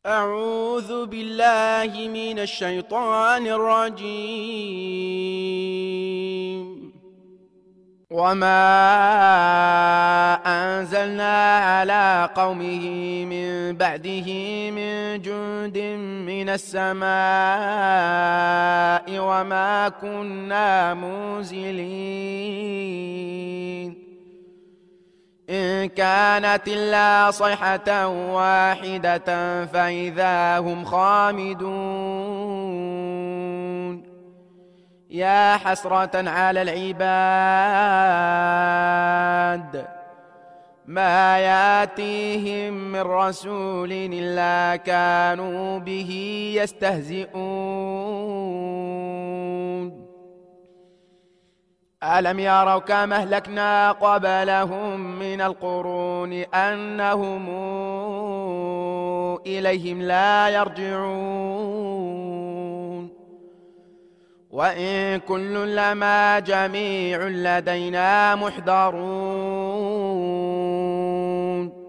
أعوذ بالله من الشيطان الرجيم. وما أنزلنا على قومه من بعده من جند من السماء وما كنا منزلين إن كانت إلا صيحة واحدة فإذا هم خامدون يا حسرة على العباد ما ياتيهم من رسول إلا كانوا به يستهزئون ألم يروا كما أهلكنا قبلهم من القرون أنهم إليهم لا يرجعون وإن كل لما جميع لدينا محضرون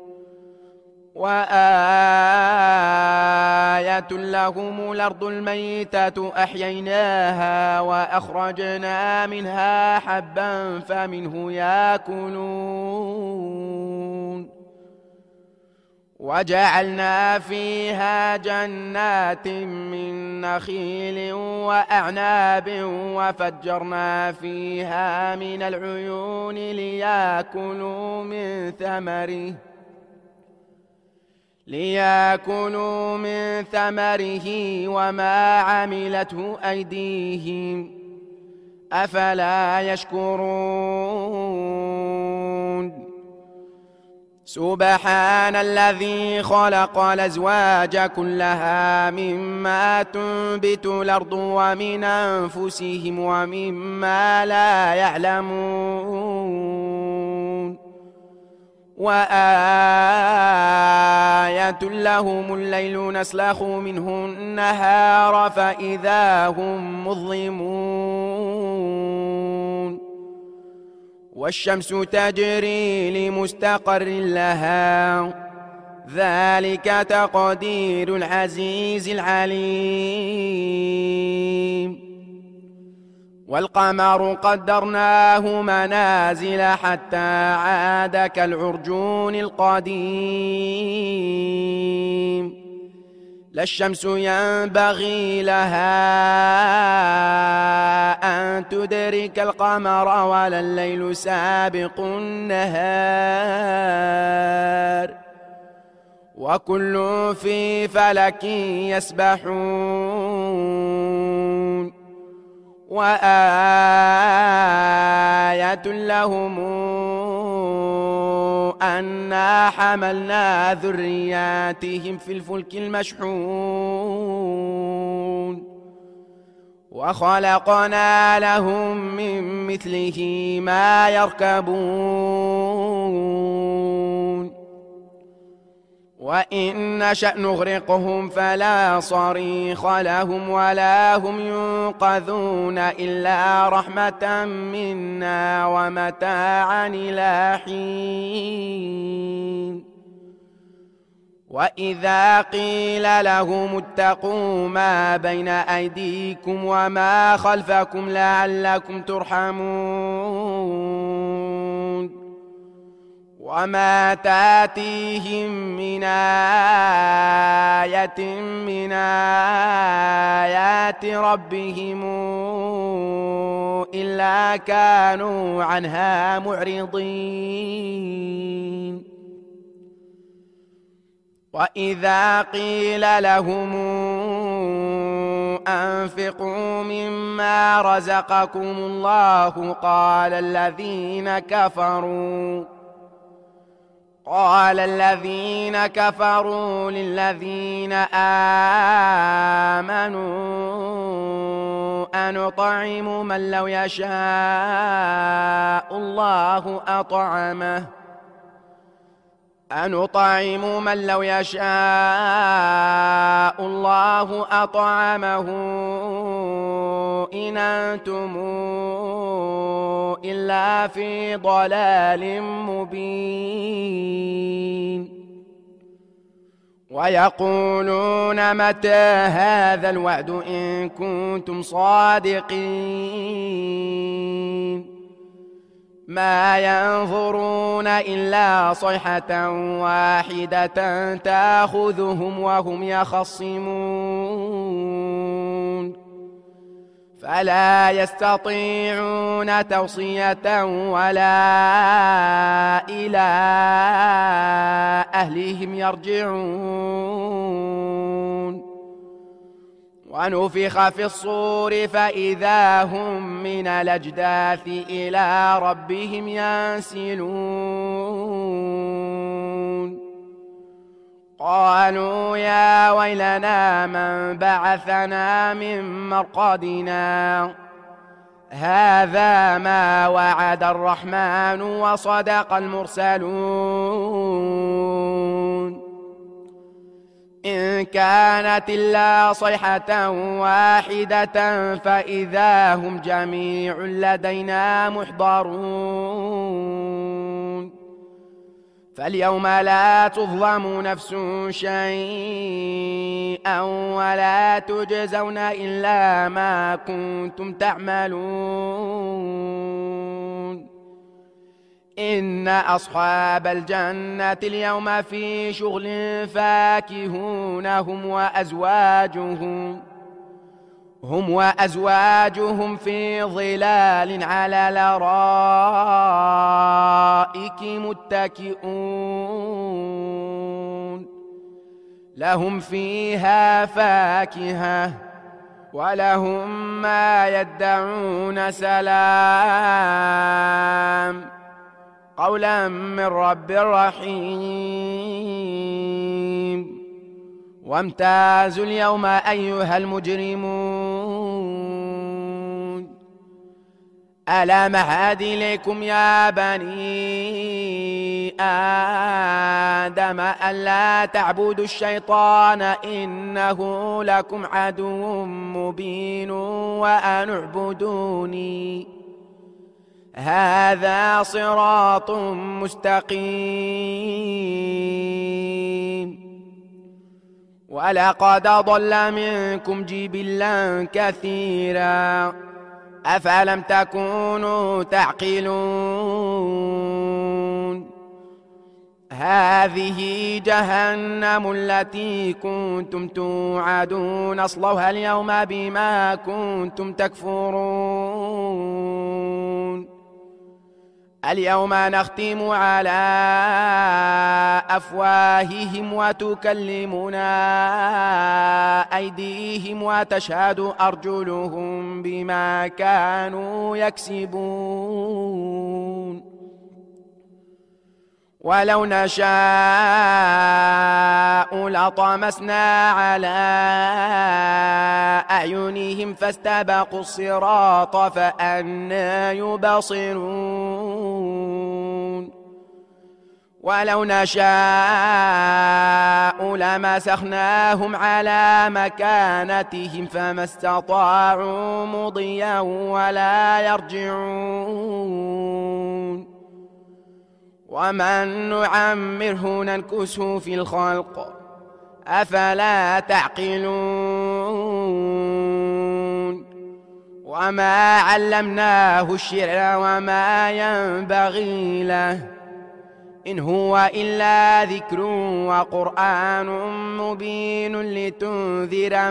وآية لهم الأرض الميتة أحييناها وأخرجنا منها حبا فمنه يأكلون وجعلنا فيها جنات من نخيل وأعناب وفجرنا فيها من العيون ليأكلوا من ثمره وما عملته أيديهم أفلا يشكرون سبحان الذي خلق الأزواج كلها مما تنبت الأرض ومن أنفسهم ومما لا يعلمون وآية لهم الليل نسلخ منه النهار فإذا هم مظلمون والشمس تجري لمستقر لها ذلك تقدير العزيز العليم والقمر قدرناه منازل حتى عاد كالعرجون القديم لا الشمس ينبغي لها أن تدرك القمر ولا الليل سابق النهار وكل في فلك يسبحون وآية لهم أنا حملنا ذرياتهم في الفلك المشحون وخلقنا لهم من مثله ما يركبون وإن نشأ نغرقهم فلا صريخ لهم ولا هم ينقذون إلا رحمة منا ومتاعا إلى حين وإذا قيل لهم اتقوا ما بين أيديكم وما خلفكم لعلكم ترحمون وما تاتيهم من آية من آيات ربهم إلا كانوا عنها معرضين وإذا قيل لهم أنفقوا مما رزقكم الله قال الذين كفروا للذين آمنوا أنطعم من لو يشاء الله أطعمه إن أنتم إلا في ضلال مبين ويقولون متى هذا الوعد إن كنتم صادقين ما ينظرون إلا صيحة واحدة تأخذهم وهم يخصمون فلا يستطيعون توصية ولا إلى أهلهم يرجعون ونفخ في الصور فإذا هم من الأجداث إلى ربهم ينسلون قالوا يا ويلنا من بعثنا من مرقدنا هذا ما وعد الرحمن وصدق المرسلون إن كانت إلا صيحة واحدة فإذا هم جميع لدينا محضرون فاليوم لا تظلم نفس شيئا ولا تجزون إلا ما كنتم تعملون إن أصحاب الجنة اليوم في شغل فاكهون هم وأزواجهم في ظلال على الأرائك متكئون لهم فيها فاكهة ولهم ما يدعون سلام قولا من رب رحيم وامتازوا اليوم أيها المجرمون ألم أعهد إليكم يا بني آدم ألا تعبدوا الشيطان إنه لكم عدو مبين وأن اعبدوني هذا صراط مستقيم ولقد ضل منكم جبلا كثيرا أفلم تكونوا تعقلون هذه جهنم التي كنتم توعدون اصلوها اليوم بما كنتم تكفرون اليوم نختم على أفواههم وتكلمنا أيديهم وتشهد أرجلهم بما كانوا يكسبون ولو نشاء لطمسنا على أعينهم فاستبقوا الصراط فأنى يبصرون ولو نشاء لمسخناهم على مكانتهم فما استطاعوا مضيا ولا يرجعون ومن نعمره ننكسه في الخلق أفلا تعقلون وما علمناه الشعر وما ينبغي له إن هو إلا ذكر وقرآن مبين لتنذر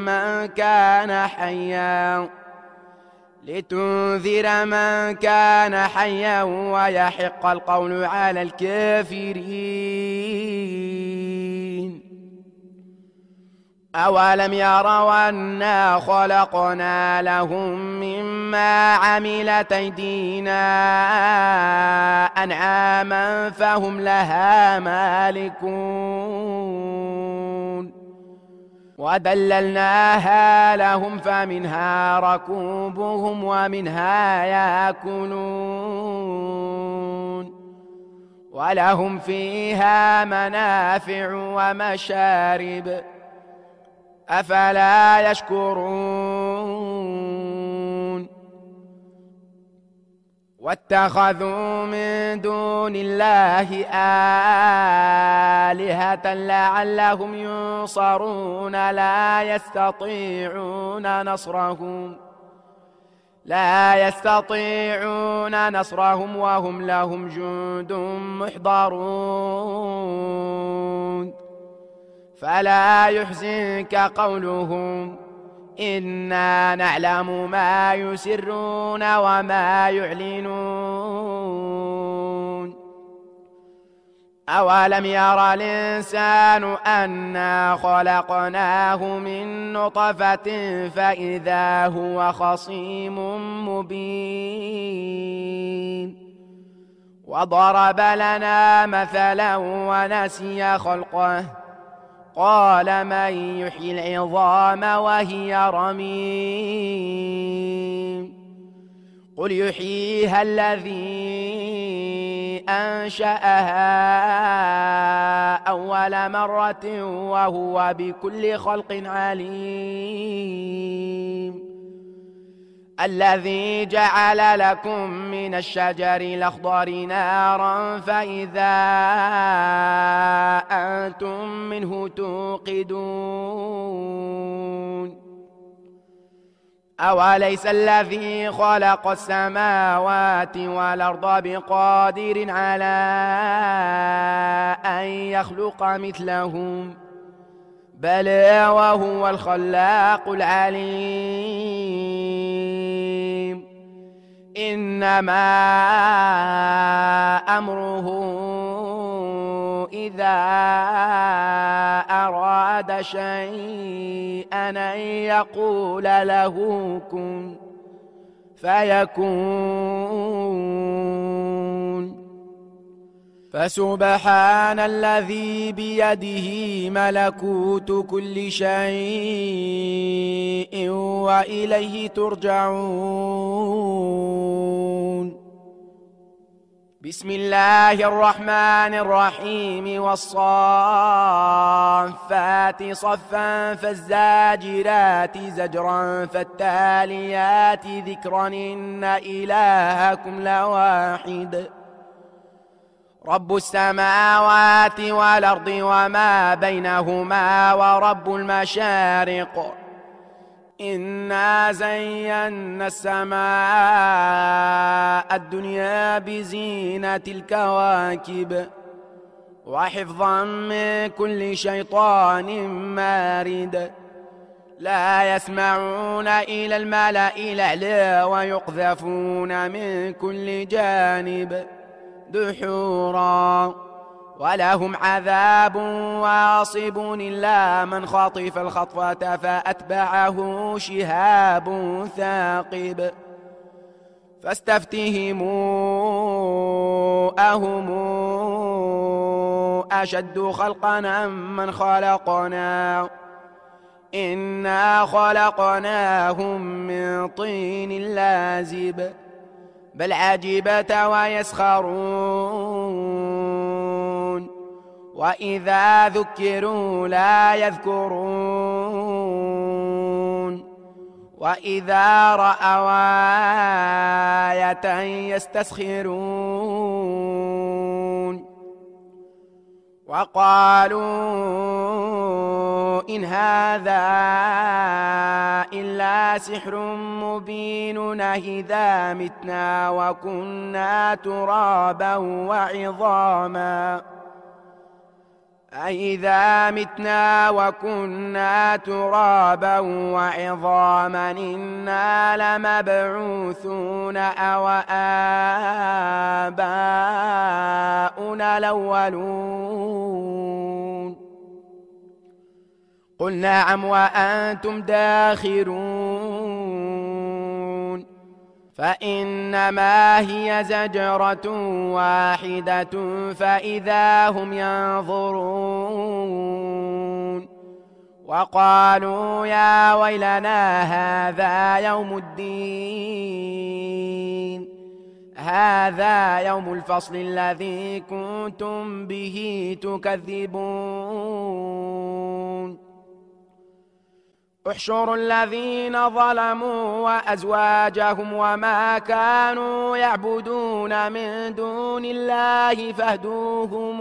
من كان حيا ويحق القول على الكافرين أولم يروا أنا خلقنا لهم مما عملت أيدينا أنعاما فهم لها مالكون وذللناها لهم فمنها ركوبهم ومنها يأكلون ولهم فيها منافع ومشارب أفلا يشكرون واتخذوا من دون الله آلهة لعلهم ينصرون لا يستطيعون نصرهم وهم لهم جند محضرون فلا يحزنك قولهم إنا نعلم ما يسرون وما يعلنون أولم يرى الإنسان أنا خلقناه من نطفة فإذا هو خصيم مبين وضرب لنا مثلا ونسي خلقه قال من يحيي العظام وهي رميم قل يحييها الذي أنشأها أول مرة وهو بكل خلق عليم الذي جعل لكم من الشجر الأخضر نارا فإذا أنتم منه توقدون أوليس الذي خلق السماوات والأرض بقادر على أن يخلق مثلهم بل وهو الخلاق العليم إنما أمره إذا أراد شيئا أن يقول له كن فيكون فسبحان الذي بيده ملكوت كل شيء وإليه ترجعون بسم الله الرحمن الرحيم والصافات صفا فالزاجرات زجرا فالتاليات ذكرا إن إلهكم لواحد رب السماوات والأرض وما بينهما ورب المشارق إنا زينا السماء الدنيا بزينة الكواكب وحفظا من كل شيطان مارد لا يسمعون إلى الملأ الأعلى ويقذفون من كل جانب دحورا ولهم عذاب واصب إلا من خطف الخطفة فأتبعه شهاب ثاقب فاستفتهموا أهم أشد خلقا أم من خلقنا إنا خلقناهم من طين لازب بل عجبت ويسخرون وإذا ذكروا لا يذكرون وإذا رأوا آية يستسخرون وقالوا إن هذا إلا سحر مبين أإذا متنا وكنا ترابا وعظاما أإذا متنا وكنا ترابا وعظاما إنا لمبعوثون أو آباؤنا الأولون قل نعم وأنتم داخرون فإنما هي زجرة واحدة فإذا هم ينظرون وقالوا يا ويلنا هذا يوم الدين هذا يوم الفصل الذي كنتم به تكذبون احشروا الذين ظلموا وأزواجهم وما كانوا يعبدون من دون الله فاهدوهم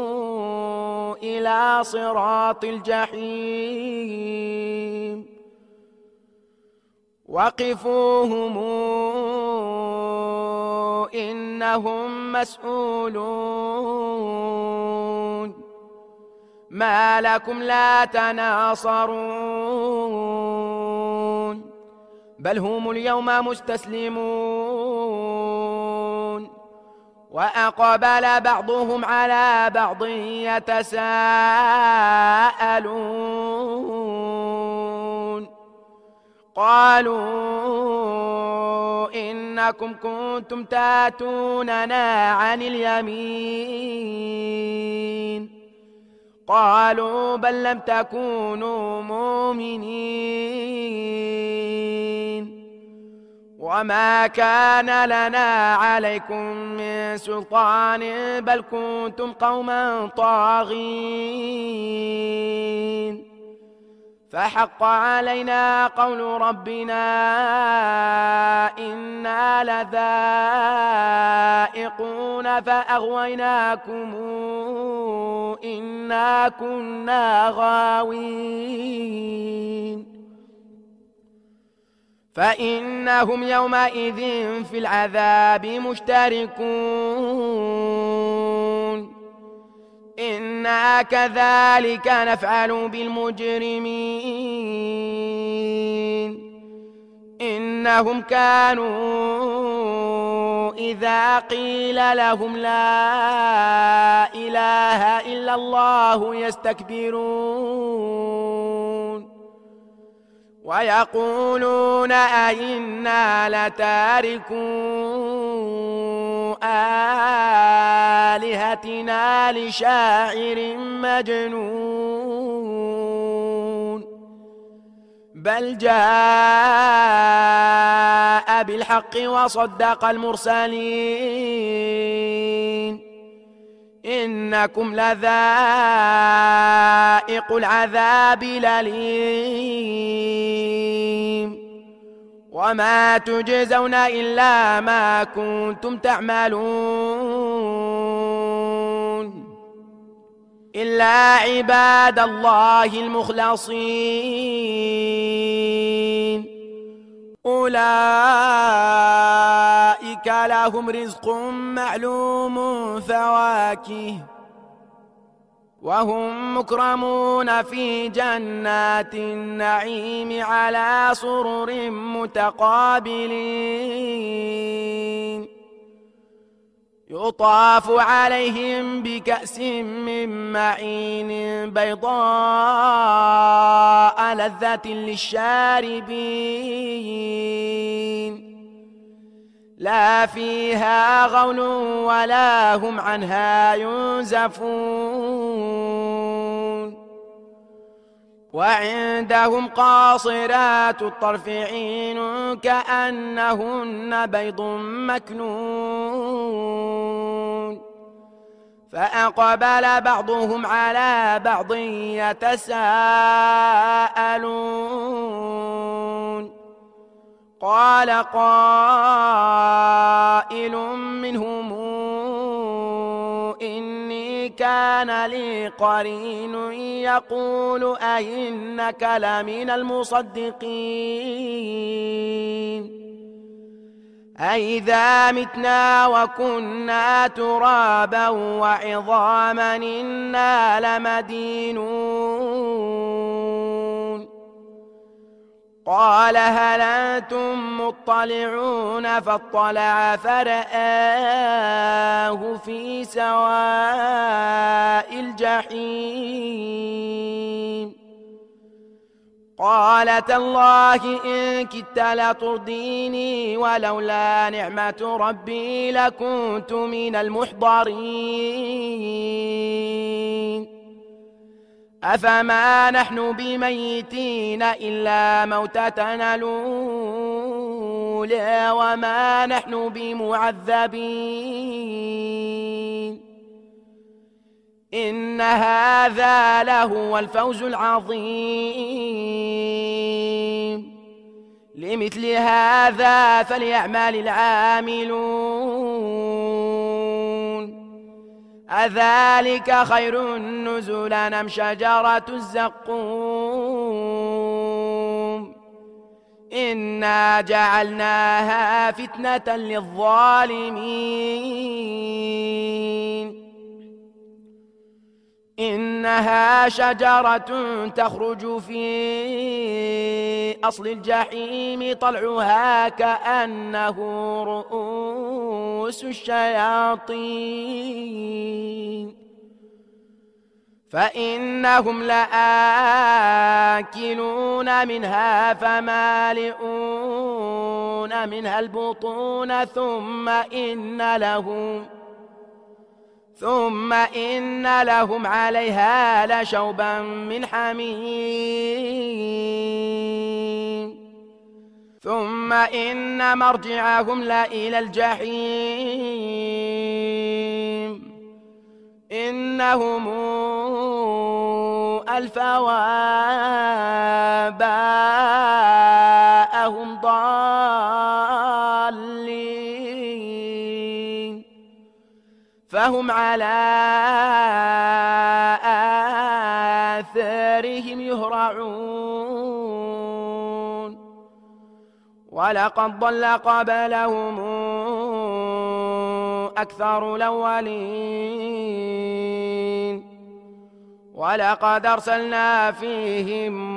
إلى صراط الجحيم وقفوهم إنهم مسؤولون ما لكم لا تناصرون بل هم اليوم مستسلمون وأقبل بعضهم على بعض يتساءلون قالوا إنكم كنتم تاتوننا عن اليمين قالوا بل لم تكونوا مؤمنين وما كان لنا عليكم من سلطان بل كنتم قوما طاغين فحق علينا قول ربنا إنا لذائقون فأغويناكم إنا كنا غاوين فإنهم يومئذ في العذاب مشتركون إنا كذلك نفعل بالمجرمين إنهم كانوا إذا قيل لهم لا إله إلا الله يستكبرون ويقولون أئنا لتاركو آلهتنا لشاعر مجنون بل جاء بالحق وصدق المرسلين إنكم لذائق العذاب الأليم وما تجزون إلا ما كنتم تعملون إلا عباد الله المخلصين أولئك لهم رزق معلوم فواكه وهم مكرمون في جنات النعيم على سرر متقابلين يطاف عليهم بكأس من معين بيضاء لذة للشاربين لا فيها غول ولا هم عنها ينزفون وعندهم قاصرات الطرف عين كأنهن بيض مكنون فأقبل بعضهم على بعض يتساءلون قال قائل منهم إني كان لي قرين يقول أئنك لمن المصدقين أئذا متنا وكنا ترابا وعظاما إنا لمدينون قال هل أنتم مطلعون فاطلع فرآه في سواء الجحيم قال تالله إن كدت لترديني ولولا نعمة ربي لكنت من المحضرين أفما نحن بميتين إلا موتتنا الأولى وما نحن بمعذبين إن هذا لهو الفوز العظيم لمثل هذا فليعمل العاملون أذلك خير نزلا أم شجرة الزقوم إنا جعلناها فتنة للظالمين إنها شجرة تخرج في أصل الجحيم طلعها كأنه رؤوس الشياطين فإنهم لآكلون منها فمالئون منها البطون ثم إن لهم عليها لشوبا من حميم ثم إن مرجعهم لإلى الجحيم إنهم ألفوا آباءهم ضالين فهم على آثارهم يهرعون ولقد ضل قبلهم أكثر الأولين ولقد أرسلنا فيهم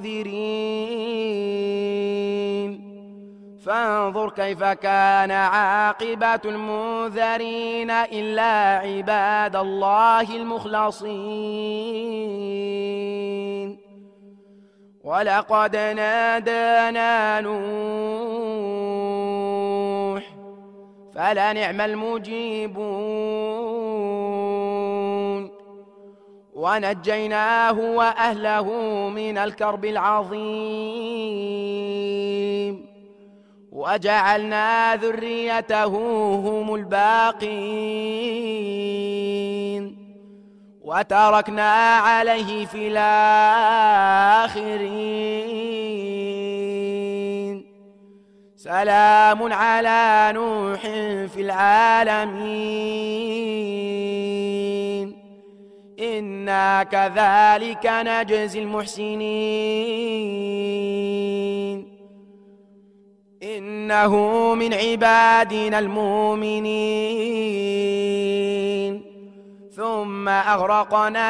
منذرين فانظر كيف كان عاقبة المنذرين إلا عباد الله المخلصين ولقد نادانا نوح فلنعم المجيبون ونجيناه وأهله من الكرب العظيم وجعلنا ذريته هم الباقين وتركنا عليه في الآخرين سلام على نوح في العالمين إنا كذلك نجزي المحسنين إنه من عبادنا المؤمنين ثم أغرقنا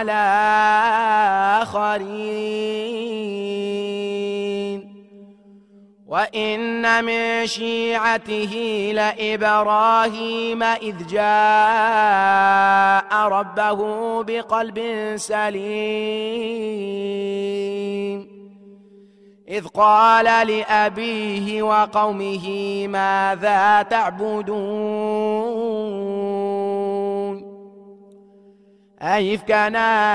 الآخرين وإن من شيعته لإبراهيم إذ جاء ربه بقلب سليم إذ قال لأبيه وقومه ماذا تعبدون أئفكا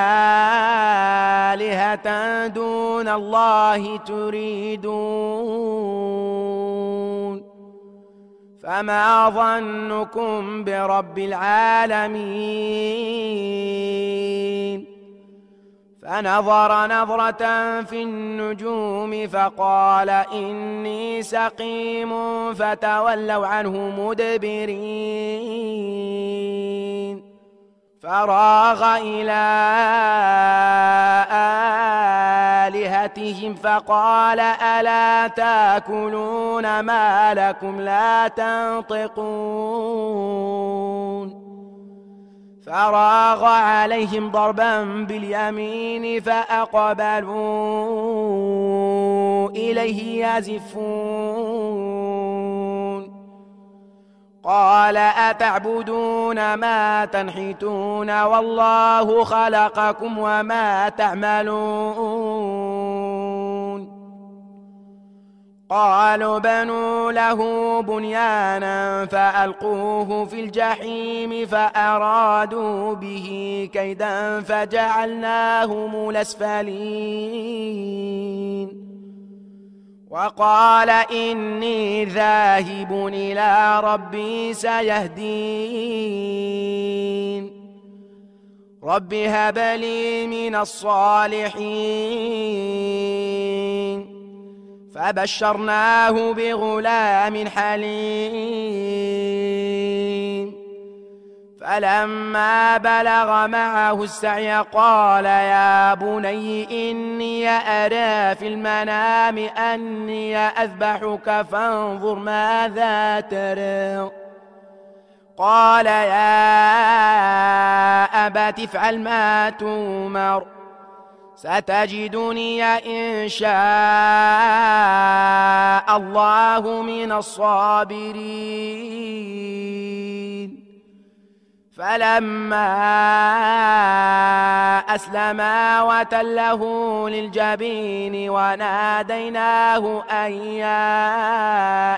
آلهة دون الله تريدون فما ظنكم برب العالمين فنظر نظرة في النجوم فقال إني سقيم فتولوا عنه مدبرين فراغ إلى آلهتهم فقال ألا تأكلون ما لكم لا تنطقون فراغ عليهم ضربا باليمين فأقبلوا إليه يزفون قال أتعبدون ما تنحتون والله خلقكم وما تعملون قالوا بنوا له بنيانا فألقوه في الجحيم فأرادوا به كيدا فجعلناهم الأسفلين وقال إني ذاهب إلى ربي سيهدين رب هب لي من الصالحين فبشرناه بغلام حليم فلما بلغ معه السعي قال يا بني إني أرى في المنام أني أذبحك فانظر ماذا ترى قال يا أبت افعل ما تؤمر ستجدني إن شاء الله من الصابرين فلما أسلما وتله للجبين وناديناه أن يا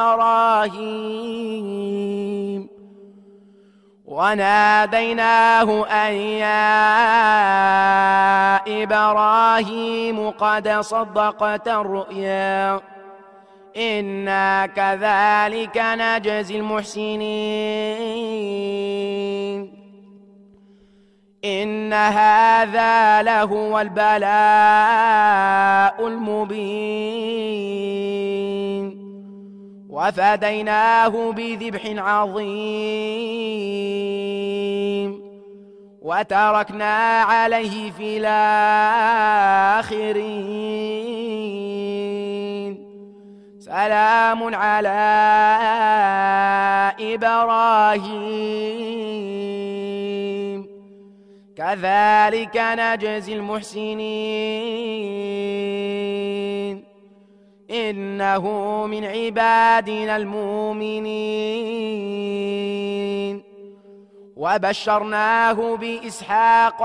إبراهيم قد صدقت الرؤيا إنا كذلك نجزي المحسنين إن هذا لهو البلاء المبين وفديناه بذبح عظيم وتركنا عليه في الآخرين سلام على إبراهيم كذلك نجزي المحسنين إنه من عبادنا المؤمنين وبشرناه بإسحاق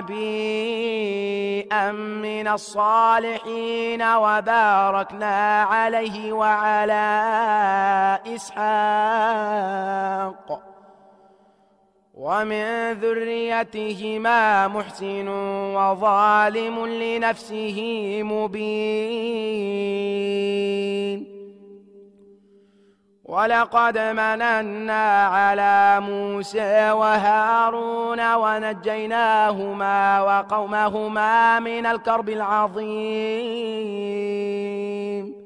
نبيا من الصالحين وباركنا عليه وعلى إسحاق ومن ذريتهما محسن وظالم لنفسه مبين ولقد مننا على موسى وهارون ونجيناهما وقومهما من الكرب العظيم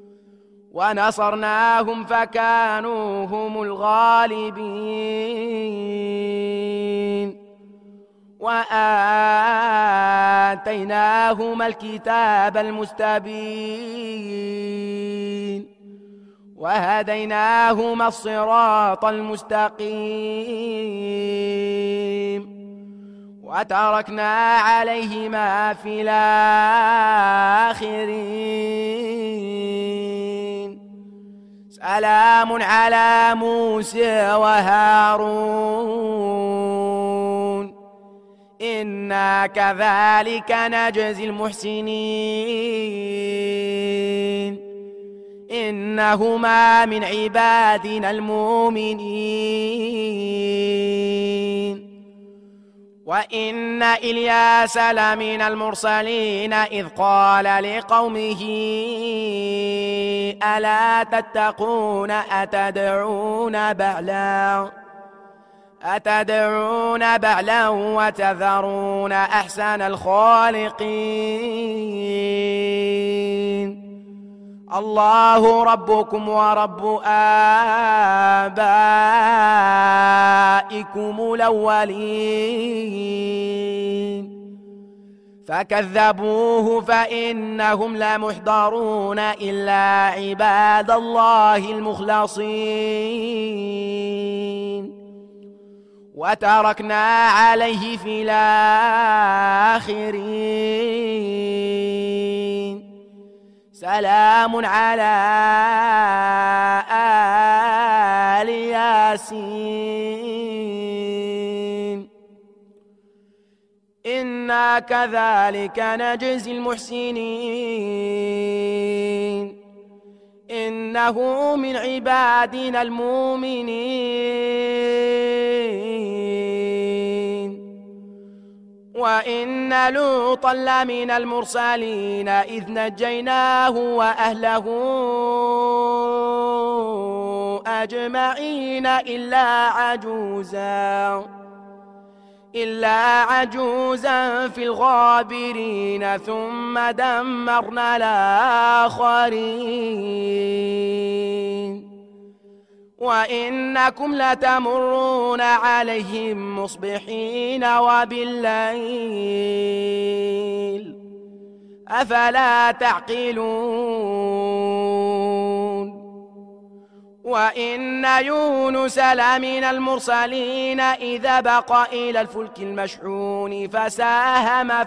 ونصرناهم فكانوا هم الغالبين وآتيناهما الكتاب المستبين وهديناهما الصراط المستقيم وتركنا عليهما في الآخرين سلام على موسى وهارون إنا كذلك نجزي المحسنين إنهما من عبادنا المؤمنين وإن إلياس لمن المرسلين إذ قال لقومه ألا تتقون أتدعون بعلا وتذرون أحسن الخالقين الله ربكم ورب آبائكم الأولين فكذبوه فإنهم لمحضرون إلا عباد الله المخلصين وتركنا عليه في الآخرين سلام على آل ياسين إنا كذلك نجزي المحسنين إنه من عبادنا المؤمنين وإن لوطا لمن المرسلين إذ نجيناه وأهله أجمعين إلا عجوزا في الغابرين ثم دمرنا الآخرين وإنكم لتمرون عليهم مصبحين وبالليل أفلا تعقلون وإن يونس لمن المرسلين إذا بق إلى الفلك المشحون فساهم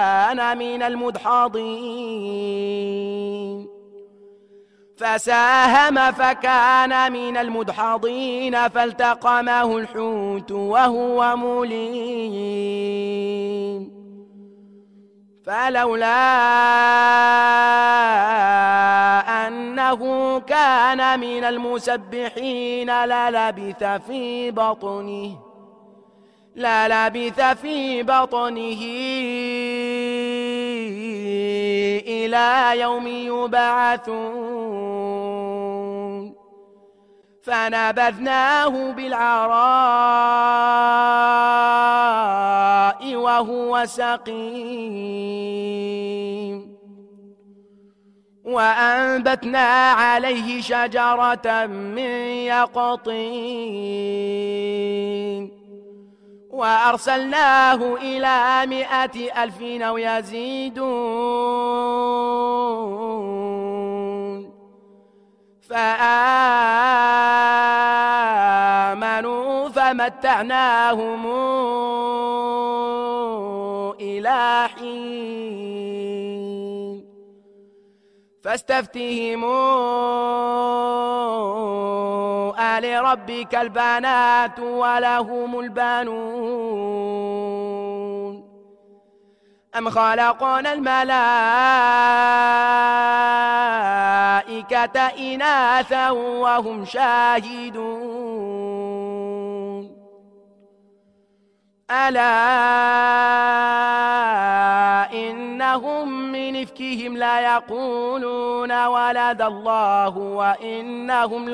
فكان من المدحضين فالتقمه الحوت وهو مليم فلولا أنه كان من المسبحين للبث في بطنه إلى يوم يبعثون فنبذناه بالعراء وهو سقيم وأنبتنا عليه شجرة من يقطين وأرسلناه إلى 100,000 أو يزيدون فآمنوا فمتعناهم إلى حين فاستفتهموا ألربك البنات ولهم البنون أم خلقنا الملائكة إناثا وهم شاهدون ألا إنهم من إفكهم لا يقولون ولد الله وإنهم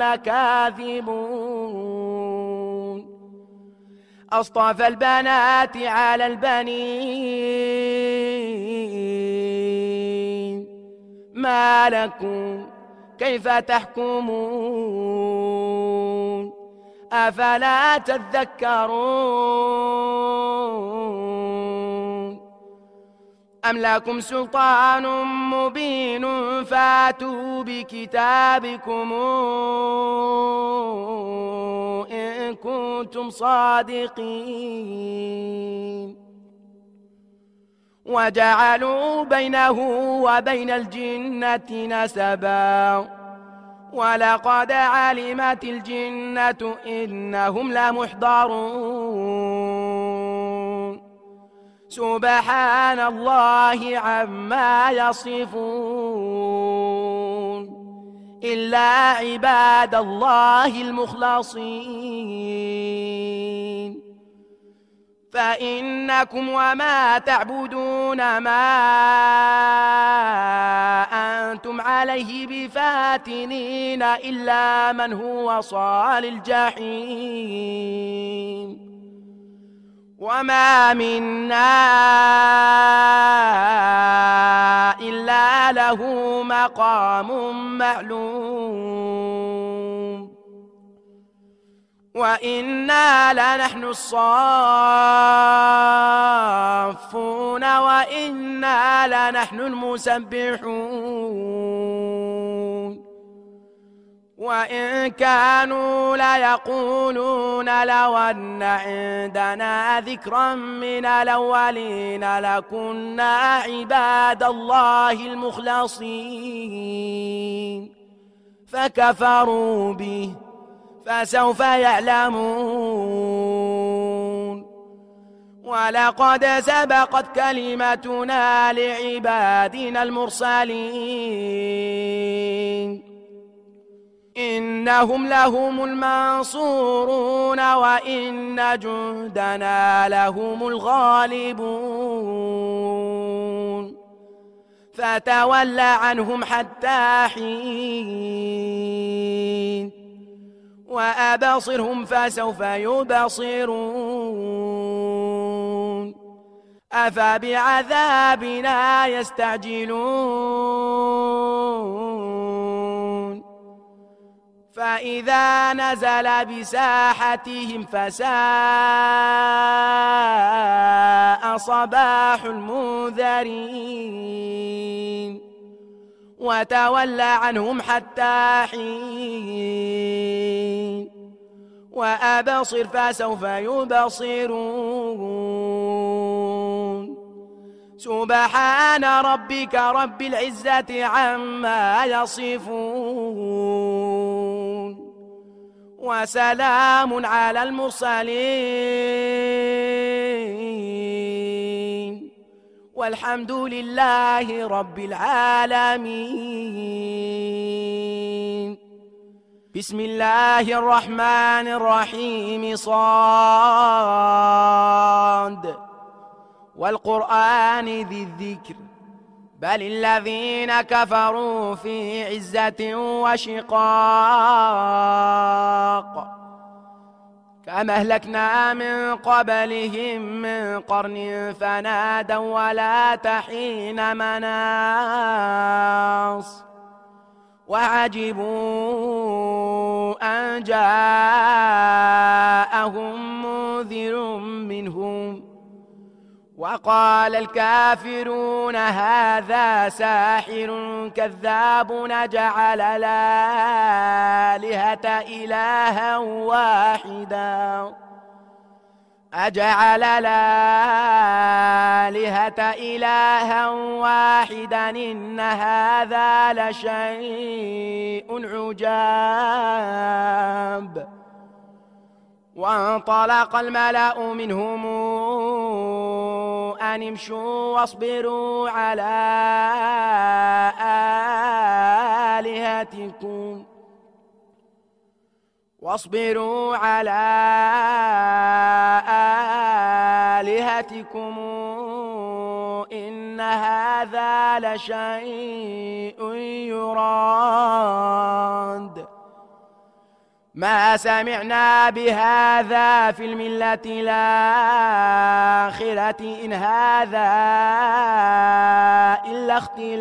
لكاذبون أصطفى البنات على البنين ما لكم كيف تحكمون أفلا تذكرون أم لكم سلطان مبين فاتوا بكتابكم إن كنتم صادقين وجعلوا بينه وبين الجنة نسبا ولقد علمت الجنة إنهم لمحضرون سبحان الله عما يصفون إلا عباد الله المخلصين فإنكم وما تعبدون ما أنتم عليه بفاتنين إلا من هو صال الجحيم وما منا إلا له مقام معلوم وإنا لنحن الصافون وإنا لنحن المسبحون وإن كانوا ليقولون لو أن عندنا ذكرا من الأولين لكنا عباد الله المخلصين فكفروا به فسوف يعلمون ولقد سبقت كلمتنا لعبادنا المرسلين إنهم لهم المنصورون وإن جندنا لهم الغالبون فتول عنهم حتى حين وأبصرهم فسوف يبصرون أفبعذابنا يستعجلون فإذا نزل بساحتهم فساء صباح المنذرين وتول عنهم حتى حين وأبصر فسوف يبصرون سبحان ربك رب العزة عما يصفون وسلام على المرسلين والحمد لله رب العالمين. بسم الله الرحمن الرحيم. صاد والقرآن ذي الذكر بل الذين كفروا في عزة وشقاق كما أهلكنا من قبلهم من قرن فنادوا ولا تحين مناص وعجبوا أن جاءهم منذر منهم وقال الكافرون هذا ساحر كذاب نجعل الآلهة إلها واحدا أجعل الآلهة إلها واحدا إن هذا لشيء عجاب. وانطلق الملأ منهم أن امشوا واصبروا على آلهتكم إن هذا لشيء يراد ما سمعنا بهذا في الملة الآخرة إن هذا إلا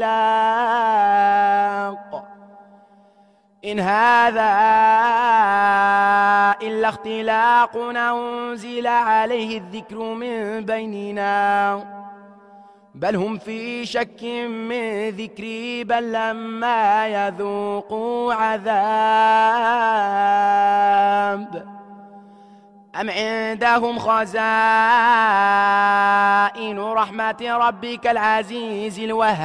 اختلاق أنزل عليه الذكر من بيننا بل هم في شك من ذكري بل لما يذوقوا عذاب أم عندهم خزائن رحمة ربك العزيز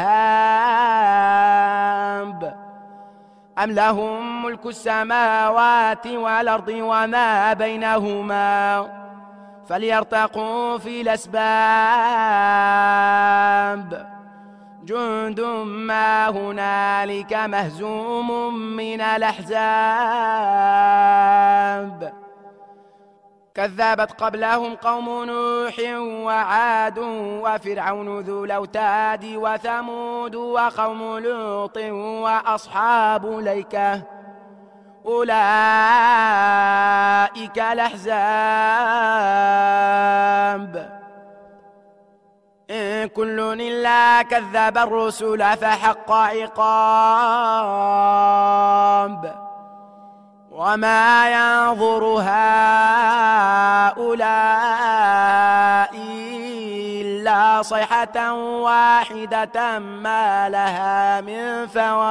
الوهاب أم لهم ملك السماوات والأرض وما بينهما فليرتقوا في الأسباب جند ما هنالك مهزوم من الأحزاب كذبت قبلهم قوم نوح وعاد وفرعون ذو الأوتاد وثمود وقوم لوط وأصحاب الأيكة أولئك الأحزاب إن كل إلا كذب الرسل فحق عقاب وما ينظر هؤلاء إلا صيحة واحدة ما لها من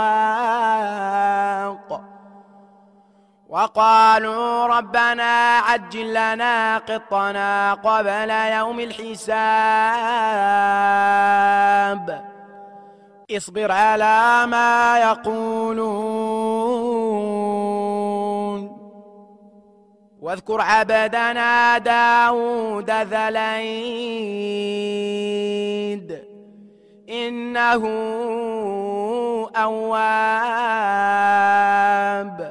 فواق وقالوا ربنا عجل لنا قطنا قبل يوم الحساب اصبر على ما يقولون واذكر عبدنا داود ذا الأيد إنه أواب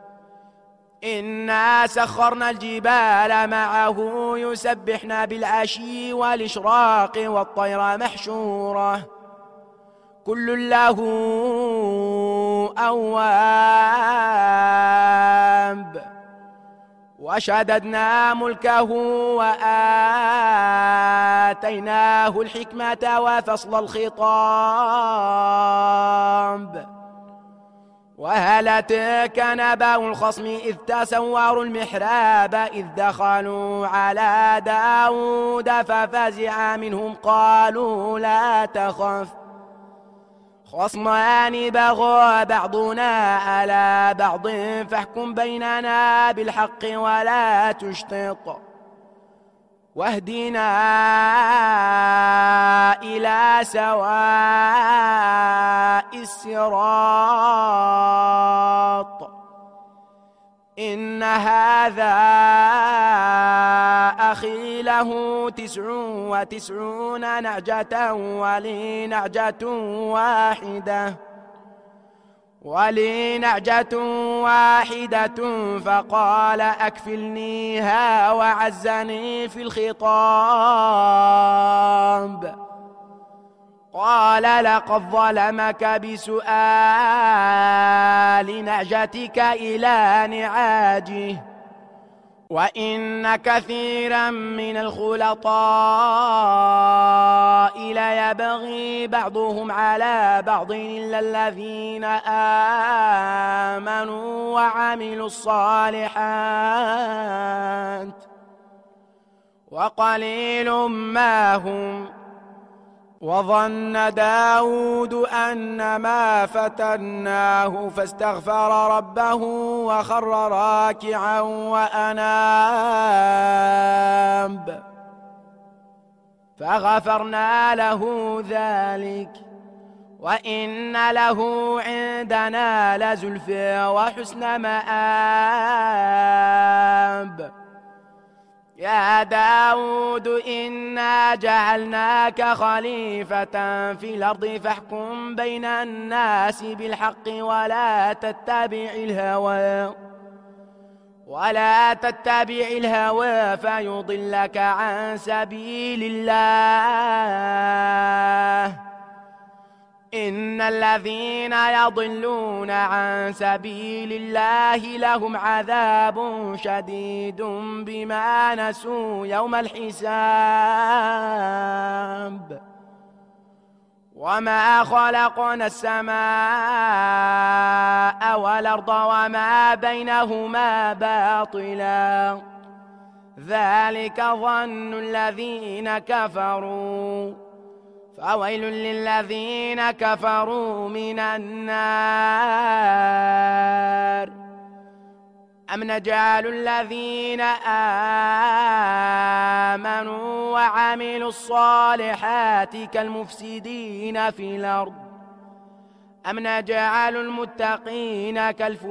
إنا سخرنا الجبال معه يسبحن بالعشي والإشراق والطير محشورة كل له أواب وشددنا ملكه وآتيناه الحكمة وفصل الخطاب. وهل أتاك نبأ الخصم إذ تسوروا المحراب إذ دخلوا على داود ففزع منهم قالوا لا تخف خصمان بغى بعضنا على بعض فاحكم بيننا بالحق ولا تشطط واهدنا إلى سواء الصراط إن هذا أخي له 99 نعجة ولي نعجة واحدة فقال أكفلنيها وعزني في الخطاب. قال لقد ظلمك بسؤال نعجتك إلى نعاجه وإن كثيرا من الخلطاء ليبغي بعضهم على بعض إلا الذين آمنوا وعملوا الصالحات وقليل ما هم. وظن داود أنما فتناه فاستغفر ربه وخر راكعا وأناب فغفرنا له ذلك وإن له عندنا لزلفى وحسن مآب. يا داود إنا جعلناك خليفة في الأرض فاحكم بين الناس بالحق ولا تتبع الهوى فيضلك عن سبيل الله. إن الذين يضلون عن سبيل الله لهم عذاب شديد بما نسوا يوم الحساب. وما خلقنا السماء والأرض وما بينهما باطلا ذلك ظن الذين كفروا فويل للذين كفروا من النار. أم نجعل الذين آمنوا وعملوا الصالحات كالمفسدين في الأرض أم نجعل المتقين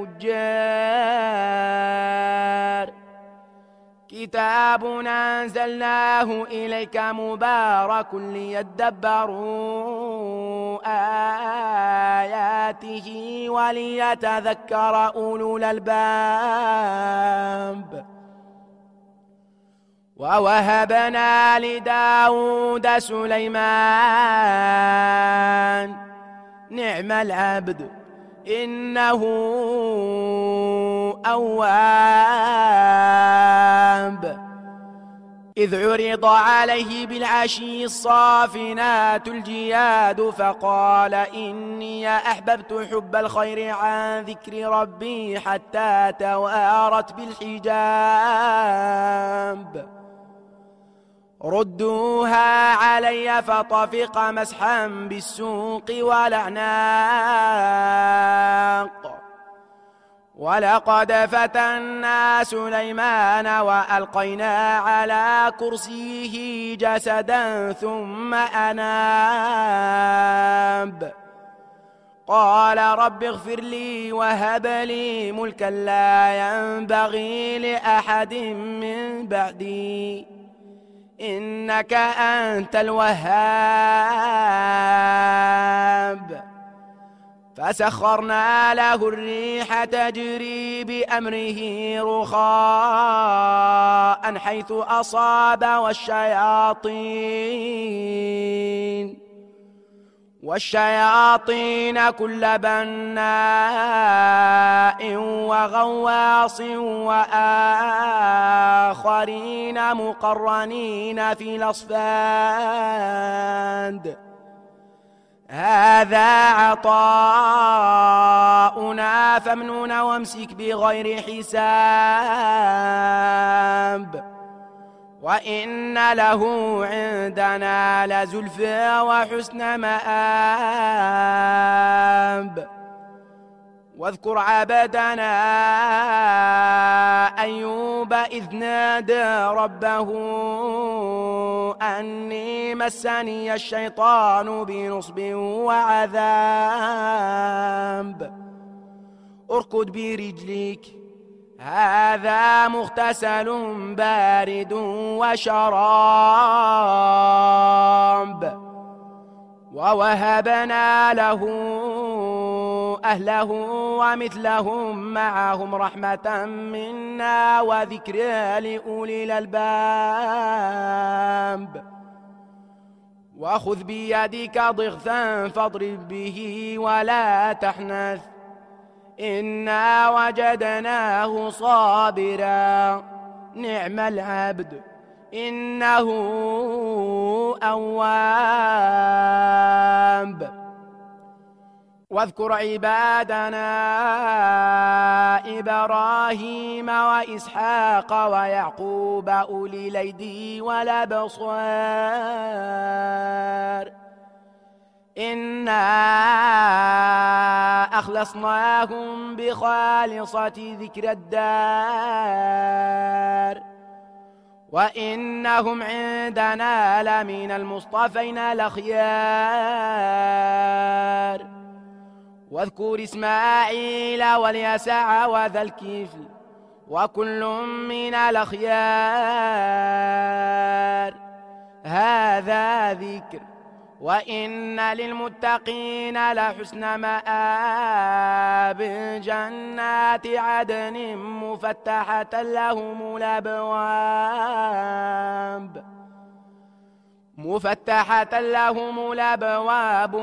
كالفجار. كتاب أنزلناه إليك مبارك ليدبروا آياته وليتذكر أولو الألباب. ووهبنا لداود سليمان نعم العبد إنه أواب. إذ عرض عليه بالعشي الصافنات الجياد فقال إني أحببت حب الخير عن ذكر ربي حتى توارت بالحجاب. ردوها علي فطفق مسحا بالسوق والأعناق. ولقد فتنا سليمان وألقينا على كرسيه جسدا ثم أناب. قال رب اغفر لي وهب لي ملكا لا ينبغي لأحد من بعدي إنك أنت الوهاب. فسخرنا له الريح تجري بأمره رخاء حيث أصاب والشياطين والشياطين كل بناء وغواص وآخرين مقرنين في الأصفاد هذا عطاؤنا فامنن وامسك بغير حساب وإن له عندنا لزلفى وحسن مآب واذكر عبدنا أيوب إذ نادى ربه أني مسني الشيطان بنصب وعذاب اركض برجليك هذا مغتسل بارد وشراب ووهبنا له أهله ومثلهم معهم رحمة منا وذكرى لأولي الألباب وخذ بيدك ضغثا فاضرب به ولا تحنث إنا وجدناه صابرا نعم العبد إنه أواب واذكر عبادنا إبراهيم وإسحاق ويعقوب أولي الأيدي والأبصار إنا أخلصناهم بخالصة ذكر الدار وإنهم عندنا لمن المصطفين الأخيار واذكر إسماعيل واليسع وذا الكفل وكل من الأخيار هذا ذكر وإن للمتقين لحسن مآب جنات عدن مفتحة لهم الأبواب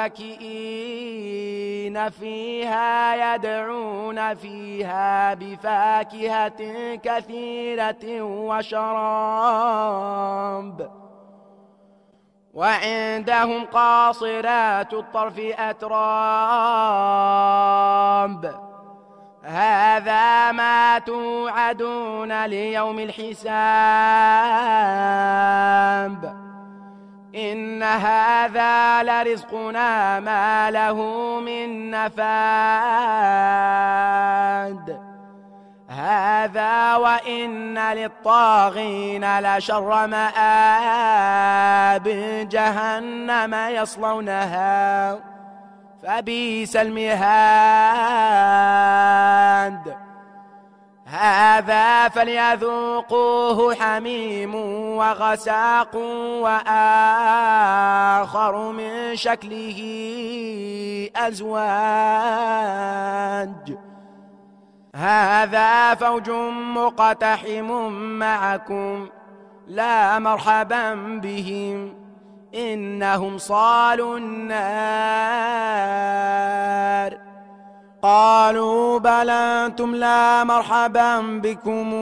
متكئين فيها يدعون فيها بفاكهة كثيرة وشراب وعندهم قاصرات الطرف أتراب هذا ما توعدون ليوم الحساب إن هذا لرزقنا ما له من نفاد هذا وإن للطاغين لشر مآب جهنم يصلونها فبئس المهاد هذا فليذوقوه حميم وغساق وآخر من شكله أزواج هذا فوج مقتحم معكم لا مرحبا بهم إنهم صالوا النار قالوا بل أنتم لا مرحبا بكم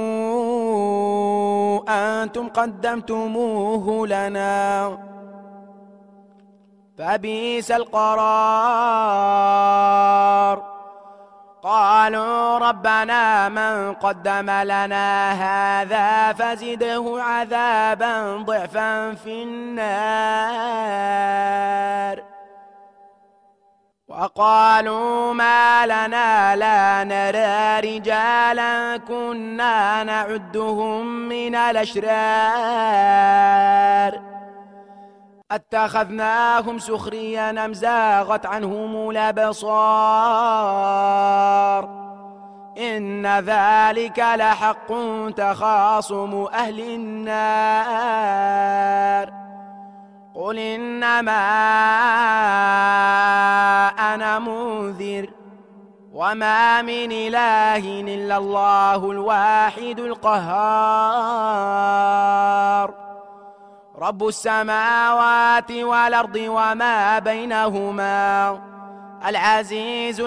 أنتم قدمتموه لنا فبئس القرار قالوا ربنا من قدم لنا هذا فزده عذابا ضعفا في النار وقالوا ما لنا لا نرى رجالا كنا نعدهم من الأشرار اتخذناهم سخريا أم زاغت عنهم الأبصار إن ذلك لحق تخاصم أهل النار قل إنما أنا منذر وما من إله إلا الله الواحد القهار رب السماوات والأرض وما بينهما العزيز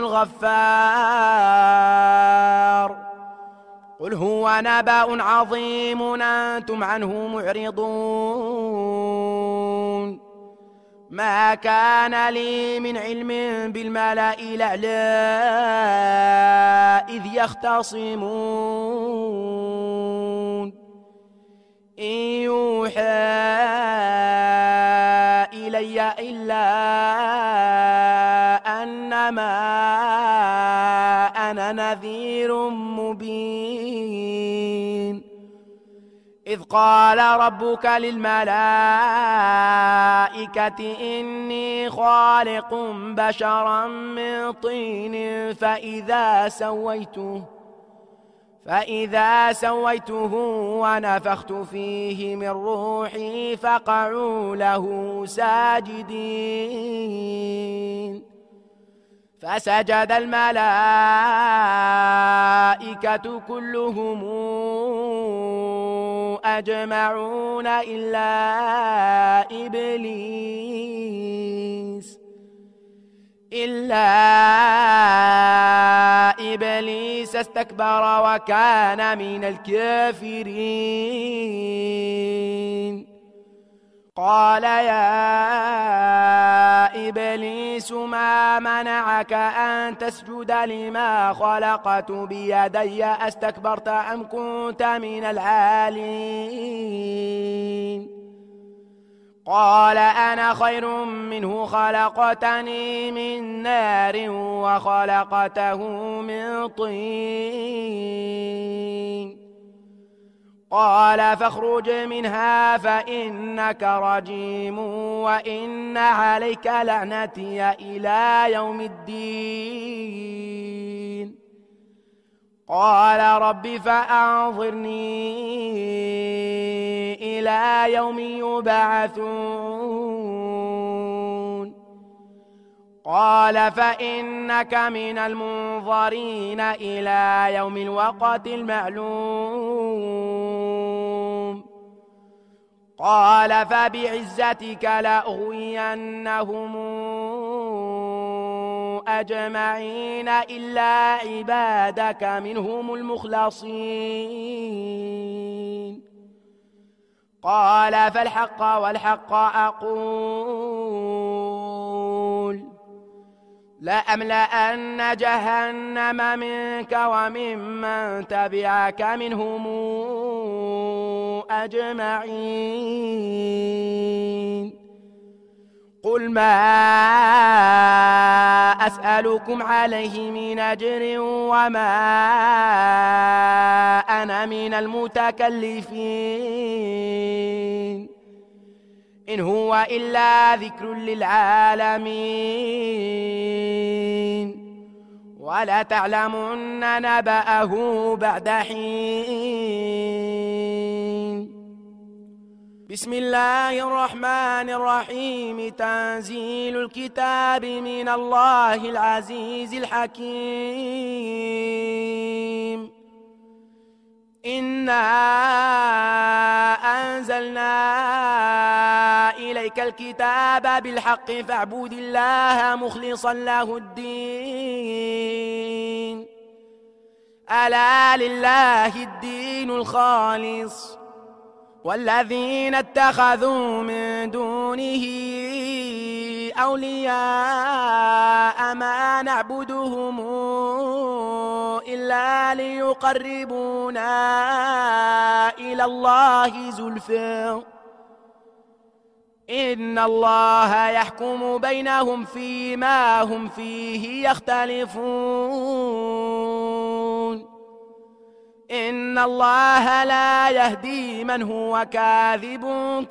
الغفار. قل هو نبأ عظيم أنتم عنه معرضون. ما كان لي من علم بالملأ الأعلى إذ يختصمون إن يوحى إلي إلا أنما أنا نذير مبين. إذ قال ربك للملائكة إني خالق بشرا من طين فإذا سويته ونفخت فيه من روحي فقعوا له ساجدين. فسجد الملائكة كلهم أجمعون إلا إبليس استكبر وكان من الكافرين. قال يا إبليس ما منعك أن تسجد لما خلقت بيدي أستكبرت أم كنت من العالين؟ قال أنا خير منه خلقتني من نار وخلقته من طين. قال فاخرج منها فإنك رجيم وإن عليك لعنتي إلى يوم الدين. قال رب فأنظرني إلى يوم يبعثون. قال فإنك من المنظرين إلى يوم الوقت المعلوم. قال فبعزتك لأغوينهم أجمعين إلا عبادك منهم المخلصين. قال فالحق والحق أقول لأملأن جهنم منك وممن تبعك منهم أجمعين. قل ما أسألكم عليه من أجر وما أنا من المتكلفين إن هو إلا ذكر للعالمين ولتعلمن نبأه بعد حين. بسم الله الرحمن الرحيم. تنزيل الكتاب من الله العزيز الحكيم. إنا أنزلنا إليك الكتاب بالحق فاعبد الله مخلصا له الدين. ألا لله الدين الخالص والذين اتخذوا من دونه أولياء ما نعبدهم إلا ليقربونا إلى الله زلفى إن الله يحكم بينهم فيما هم فيه يختلفون. إن الله لا يهدي من هو كاذب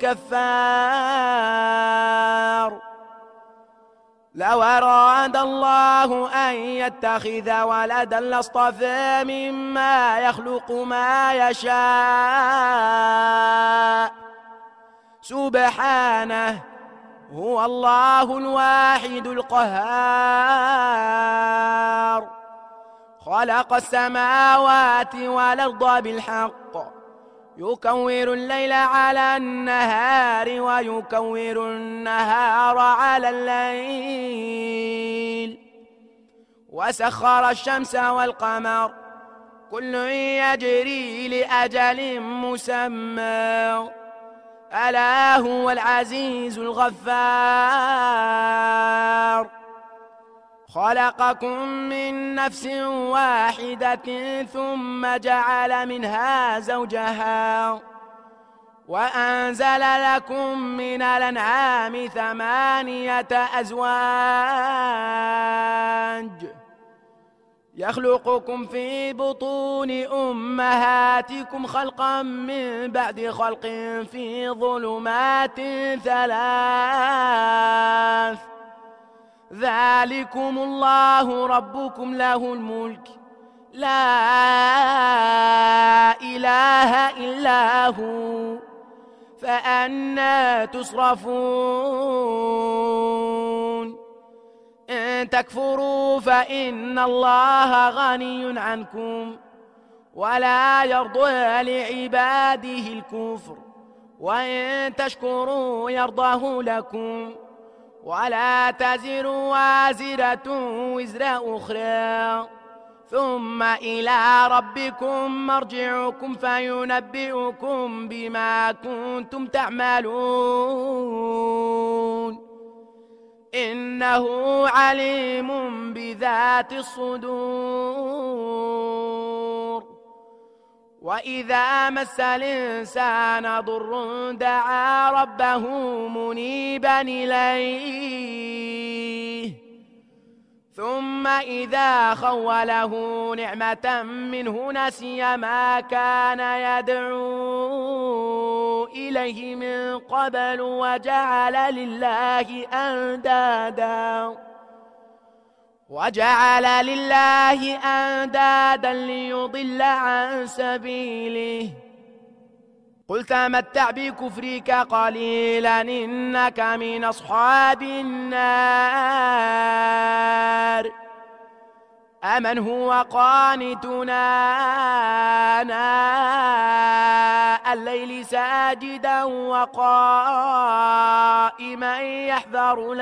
كفار. لو أراد الله أن يتخذ ولدا لاصطفى مما يخلق ما يشاء سبحانه هو الله الواحد القهار. خلق السماوات والأرض بالحق يكور الليل على النهار ويكور النهار على الليل وسخر الشمس والقمر كل يجري لأجل مسمى ألا هو العزيز الغفار خلقكم من نفس واحدة ثم جعل منها زوجها وأنزل لكم من الأنعام 8 أزواج يخلقكم في بطون أمهاتكم خلقا من بعد خلق في ظلمات 3 ذلكم الله ربكم له الملك لا إله إلا هو فأنى تصرفون إن تكفروا فإن الله غني عنكم ولا يرضى لعباده الكفر وإن تشكروا يرضه لكم ولا تزر وازرة وزر أخرى ثم إلى ربكم مرجعكم فينبئكم بما كنتم تعملون إنه عليم بذات الصدور وإذا مس الإنسان ضر دعا ربه منيبا إليه ثم إذا خوله نعمة منه نسي ما كان يدعو إليه من قبل وجعل لله أندادا ليضل عن سبيله قل تمتع بكفرك قليلا إنك من أصحاب النار أمن هو قانتنا آناء الليل ساجدا وقائما يحذر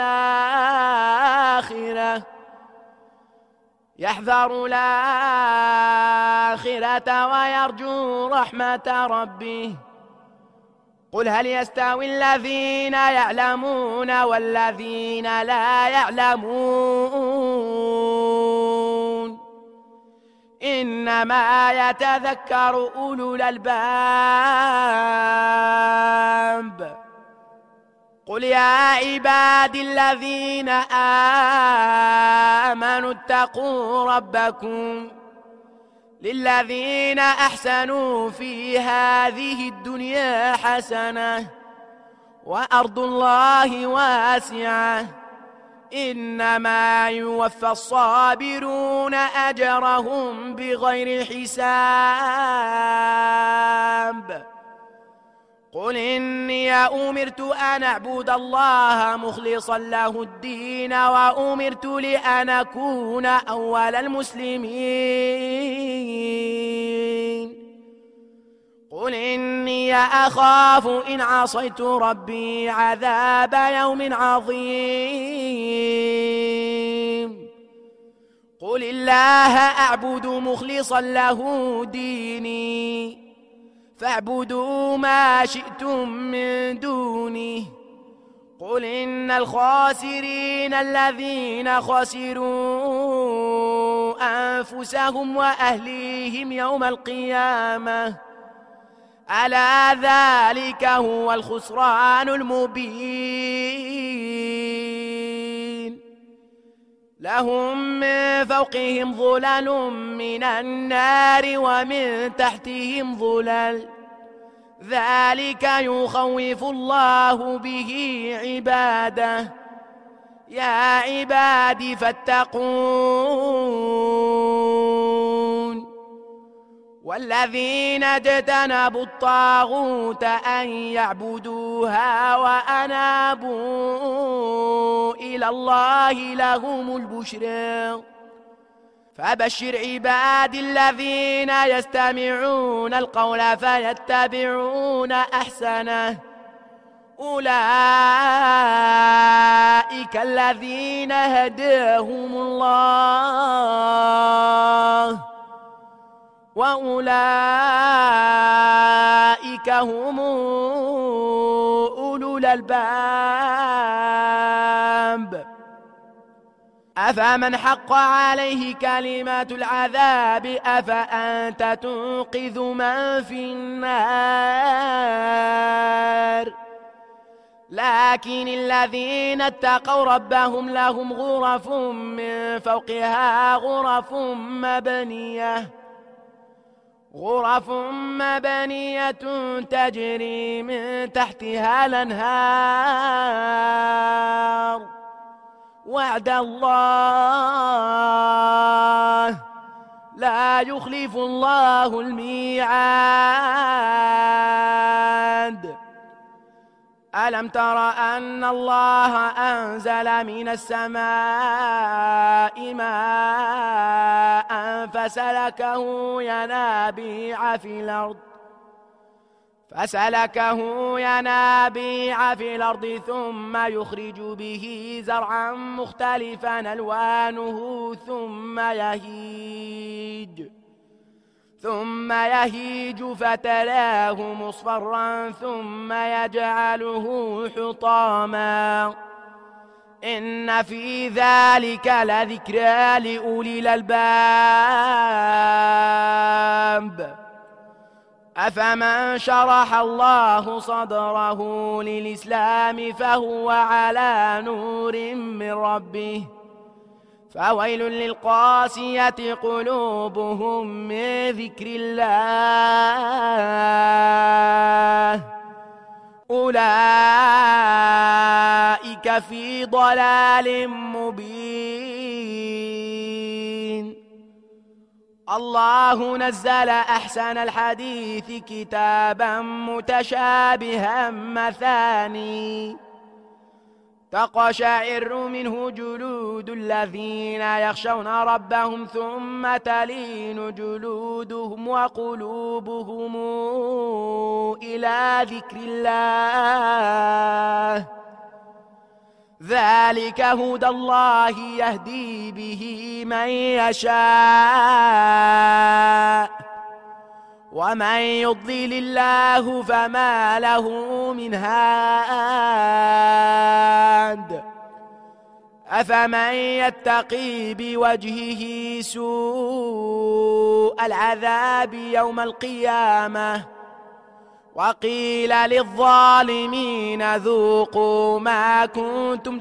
الآخرة ويرجو رحمة ربه قل هل يستوي الذين يعلمون والذين لا يعلمون إنما يتذكر أولو الألباب قل يا عبادي الذين آمنوا اتقوا ربكم للذين أحسنوا في هذه الدنيا حسنة وأرض الله واسعة إنما يوفى الصابرون أجرهم بغير حساب قل إني أمرت أن أعبد الله مخلصا له الدين وأمرت لأن أكون أول المسلمين قل إني أخاف إن عصيت ربي عذاب يوم عظيم قل الله أعبد مخلصا له ديني فاعبدوا ما شئتم من دونه قل إن الخاسرين الذين خسروا أنفسهم وأهليهم يوم القيامة ألا ذلك هو الخسران المبين لهم من فوقهم ظلل من النار ومن تحتهم ظلل ذلك يخوف الله به عباده يا عبادي فاتقون والذين اجتنبوا الطاغوت أن يعبدوها وأنابوا إلى الله لهم البشرى فبشر عبادي الذين يستمعون القول فيتبعون أحسنه أولئك الذين هداهم الله وأولئك هم أولو الألباب أفمن حق عليه كلمات العذاب أفأنت تنقذ من في النار لكن الذين اتقوا ربهم لهم غرف من فوقها غرف مبنية تجري من تحتها الأنهار وعد الله لا يخلف الله الميعاد ألم تر أن الله أنزل من السماء ماء فسلكه ينابيع في الأرض ثم يخرج به زرعا مختلفا ألوانه ثم يهيج فتراه مصفرا ثم يجعله حطاما إن في ذلك لذكرى لأولي الألباب أفمن شرح الله صدره للإسلام فهو على نور من ربه فويل للقاسية قلوبهم من ذكر الله أولئك في ضلال مبين الله نزل أحسن الحديث كتابا متشابها مثاني تقشعر منه جلود الذين يخشون ربهم ثم تلين جلودهم وقلوبهم إلى ذكر الله ذلك هدى الله يهدي به من يشاء ومن يضلل الله فما له من هاد أفمن يتقي بوجهه سوء العذاب يوم القيامة وقيل للظالمين ذوقوا ما كنتم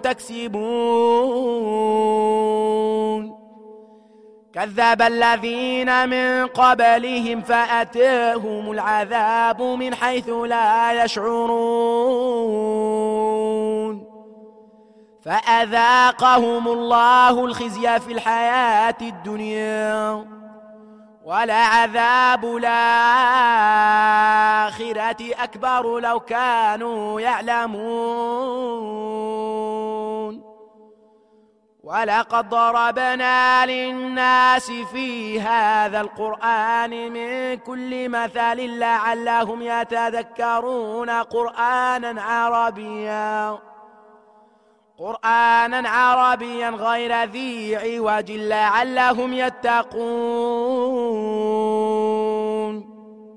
تكسبون كذب الذين من قبلهم فأتاهم العذاب من حيث لا يشعرون فأذاقهم الله الخزي في الحياة الدنيا ولعذاب الآخرة أكبر لو كانوا يعلمون ولقد ضربنا للناس في هذا القرآن من كل مثل لعلهم يتذكرون قرآنا عربيا غير ذي عوج لعلهم يتقون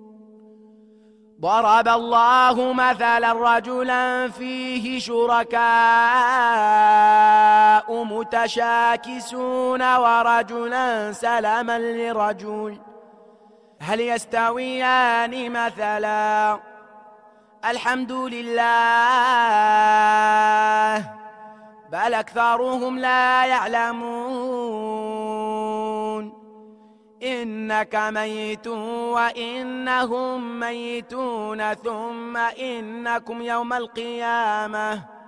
ضرب الله مثلا رجلا فيه شركاء متشاكسون ورجلا سلما لرجل هل يستويان مثلا الحمد لله بل أكثرهم لا يعلمون إنك ميت وإنهم ميتون ثم إنكم يوم القيامة